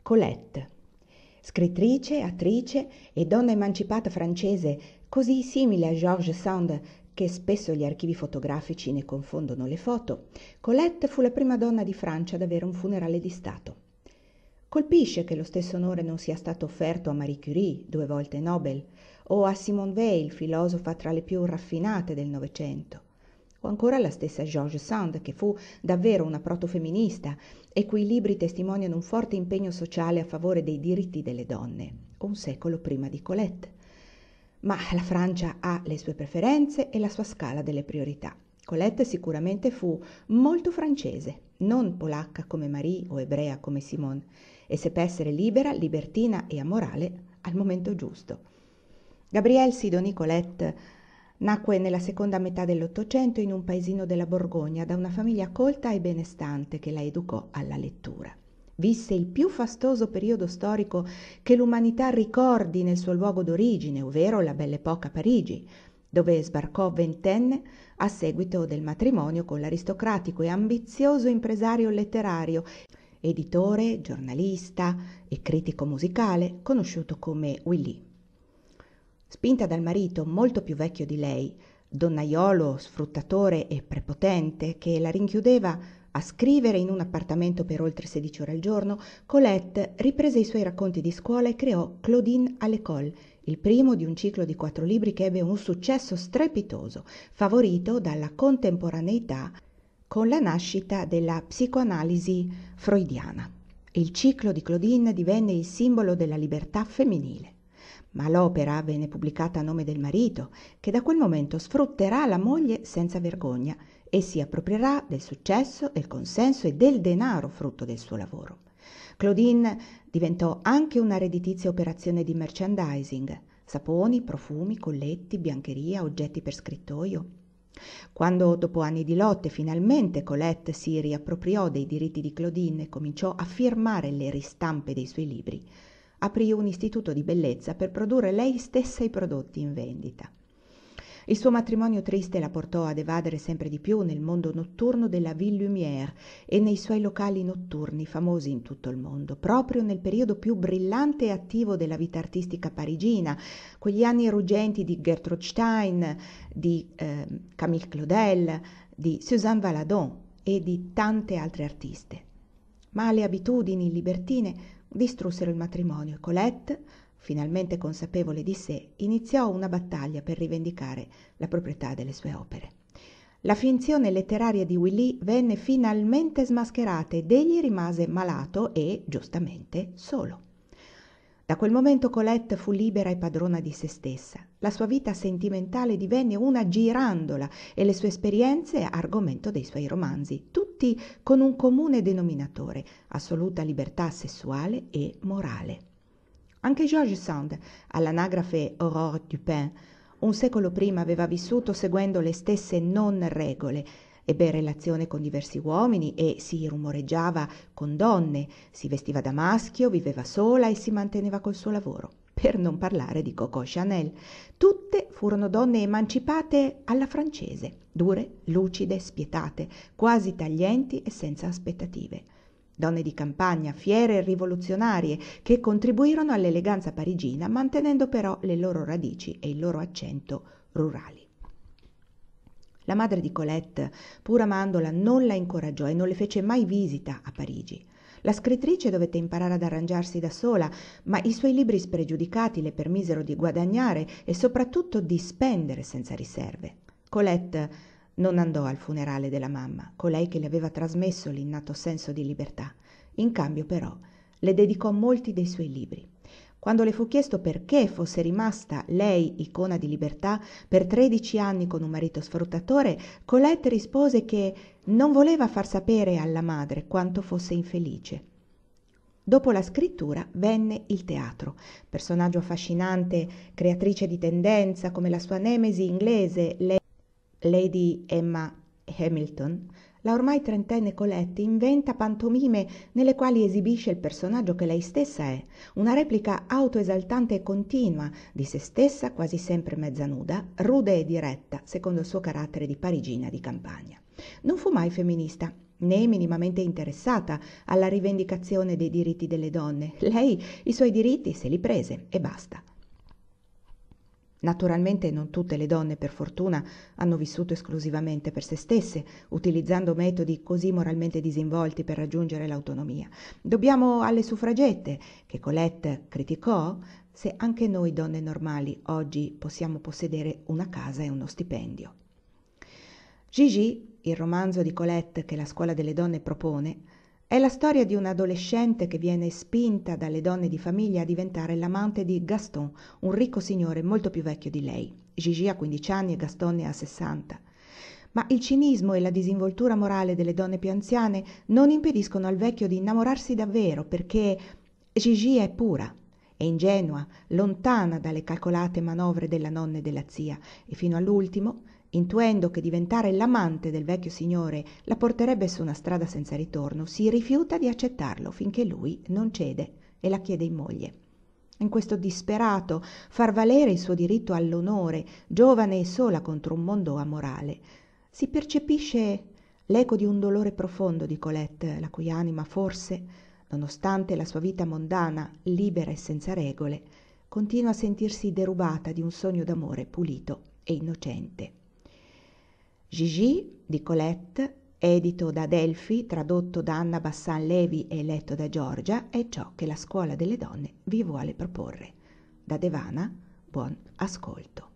Colette. Scrittrice, attrice e donna emancipata francese, così simile a George Sand che spesso gli archivi fotografici ne confondono le foto, Colette fu la prima donna di Francia ad avere un funerale di Stato. Colpisce che lo stesso onore non sia stato offerto a Marie Curie, 2 volte Nobel, o a Simone Weil, filosofa tra le più raffinate del Novecento, o ancora alla stessa George Sand, che fu davvero una protofemminista e cui libri testimoniano un forte impegno sociale a favore dei diritti delle donne, un secolo prima di Colette. Ma la Francia ha le sue preferenze e la sua scala delle priorità. Colette sicuramente fu molto francese, non polacca come Marie o ebrea come Simone, e seppe essere libera, libertina e amorale al momento giusto. Gabrielle Sidonie Colette nacque nella seconda metà dell'Ottocento in un paesino della Borgogna da una famiglia colta e benestante che la educò alla lettura. Visse il più fastoso periodo storico che l'umanità ricordi nel suo luogo d'origine, ovvero la Belle Époque a Parigi, dove sbarcò ventenne a seguito del matrimonio con l'aristocratico e ambizioso impresario letterario, editore, giornalista e critico musicale conosciuto come Willy. Spinta dal marito molto più vecchio di lei, donnaiolo, sfruttatore e prepotente, che la rinchiudeva a scrivere in un appartamento per oltre 16 ore al giorno, Colette riprese i suoi racconti di scuola e creò Claudine à l'école, il primo di un ciclo di 4 libri che ebbe un successo strepitoso, favorito dalla contemporaneità con la nascita della psicoanalisi freudiana. Il ciclo di Claudine divenne il simbolo della libertà femminile. Ma l'opera venne pubblicata a nome del marito, che da quel momento sfrutterà la moglie senza vergogna e si approprierà del successo, del consenso e del denaro frutto del suo lavoro. Claudine diventò anche una redditizia operazione di merchandising: saponi, profumi, colletti, biancheria, oggetti per scrittoio. Quando, dopo anni di lotte, finalmente Colette si riappropriò dei diritti di Claudine e cominciò a firmare le ristampe dei suoi libri, aprì un istituto di bellezza per produrre lei stessa i prodotti in vendita. Il suo matrimonio triste la portò ad evadere sempre di più nel mondo notturno della Ville Lumière e nei suoi locali notturni famosi in tutto il mondo, proprio nel periodo più brillante e attivo della vita artistica parigina, quegli anni ruggenti di Gertrude Stein, di Camille Claudel, di Suzanne Valadon e di tante altre artiste. Ma le abitudini libertine distrussero il matrimonio e Colette, finalmente consapevole di sé, iniziò una battaglia per rivendicare la proprietà delle sue opere. La finzione letteraria di Willy venne finalmente smascherata ed egli rimase malato e, giustamente, solo. Da quel momento Colette fu libera e padrona di se stessa. La sua vita sentimentale divenne una girandola e le sue esperienze argomento dei suoi romanzi, tutti con un comune denominatore: assoluta libertà sessuale e morale. Anche George Sand, all'anagrafe Aurore Dupin, un secolo prima aveva vissuto seguendo le stesse non regole, ebbe relazione con diversi uomini e si rumoreggiava con donne, si vestiva da maschio, viveva sola e si manteneva col suo lavoro. Per non parlare di Coco Chanel. Tutte furono donne emancipate alla francese, dure, lucide, spietate, quasi taglienti e senza aspettative. Donne di campagna, fiere e rivoluzionarie, che contribuirono all'eleganza parigina, mantenendo però le loro radici e il loro accento rurali. La madre di Colette, pur amandola, non la incoraggiò e non le fece mai visita a Parigi. La scrittrice dovette imparare ad arrangiarsi da sola, ma i suoi libri spregiudicati le permisero di guadagnare e soprattutto di spendere senza riserve. Colette non andò al funerale della mamma, colei che le aveva trasmesso l'innato senso di libertà. In cambio, però, le dedicò molti dei suoi libri. Quando le fu chiesto perché fosse rimasta lei, icona di libertà, per 13 anni con un marito sfruttatore, Colette rispose che non voleva far sapere alla madre quanto fosse infelice. Dopo la scrittura venne il teatro, personaggio affascinante, creatrice di tendenza come la sua nemesi inglese, Lady Emma Hamilton. la ormai trentenne Colette inventa pantomime nelle quali esibisce il personaggio che lei stessa è, una replica autoesaltante e continua di se stessa, quasi sempre mezza nuda, rude e diretta, secondo il suo carattere di parigina di campagna. Non fu mai femminista, né minimamente interessata alla rivendicazione dei diritti delle donne. Lei i suoi diritti se li prese e basta. Naturalmente non tutte le donne, per fortuna, hanno vissuto esclusivamente per se stesse, utilizzando metodi così moralmente disinvolti per raggiungere l'autonomia. Dobbiamo alle suffragette, che Colette criticò, se anche noi donne normali oggi possiamo possedere una casa e uno stipendio. Gigi, il romanzo di Colette che la Scuola delle Donne propone, è la storia di un'adolescente che viene spinta dalle donne di famiglia a diventare l'amante di Gaston, un ricco signore molto più vecchio di lei. Gigi ha 15 anni e Gaston ne ha 60. Ma il cinismo e la disinvoltura morale delle donne più anziane non impediscono al vecchio di innamorarsi davvero, perché Gigi è pura, è ingenua, lontana dalle calcolate manovre della nonna e della zia, e fino all'ultimo, intuendo che diventare l'amante del vecchio signore la porterebbe su una strada senza ritorno, si rifiuta di accettarlo finché lui non cede e la chiede in moglie. In questo disperato far valere il suo diritto all'onore, giovane e sola contro un mondo amorale, si percepisce l'eco di un dolore profondo di Colette, la cui anima forse, nonostante la sua vita mondana, libera e senza regole, continua a sentirsi derubata di un sogno d'amore pulito e innocente. Gigi di Colette, edito da Adelphi, tradotto da Anna Bassan Levi e letto da Giorgia, è ciò che la Scuola delle Donne vi vuole proporre. Da Devana, buon ascolto.